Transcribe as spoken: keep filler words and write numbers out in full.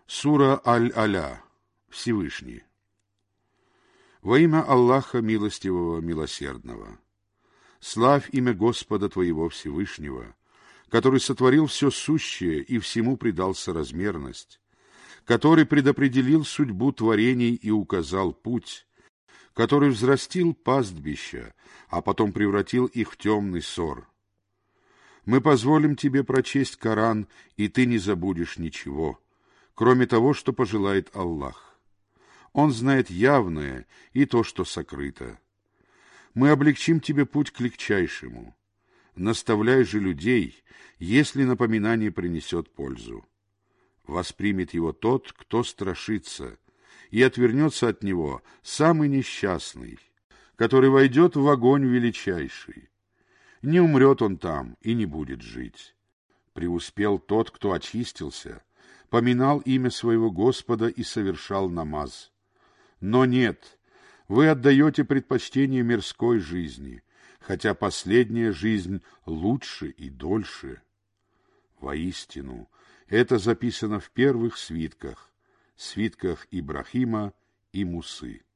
Сура Аль-Аля. Всевышний. Во имя Аллаха Милостивого, Милосердного. Славь имя Господа твоего Всевышнего, который сотворил все сущее и всему придал соразмерность, который предопределил судьбу творений и указал путь, который взрастил пастбища, а потом превратил их в темный ссор. Мы позволим тебе прочесть Коран, и ты не забудешь ничего, кроме того, что пожелает Аллах. Он знает явное и то, что сокрыто. Мы облегчим тебе путь к легчайшему. Наставляй же людей, если напоминание принесет пользу. Воспримет его тот, кто страшится, и отвернется от него самый несчастный, который войдет в огонь величайший. Не умрет он там и не будет жить. Преуспел тот, кто очистился, поминал имя своего Господа и совершал намаз. Но нет, вы отдаете предпочтение мирской жизни, хотя последняя жизнь лучше и дольше. Воистину, это записано в первых свитках, свитках Ибрахима и Мусы.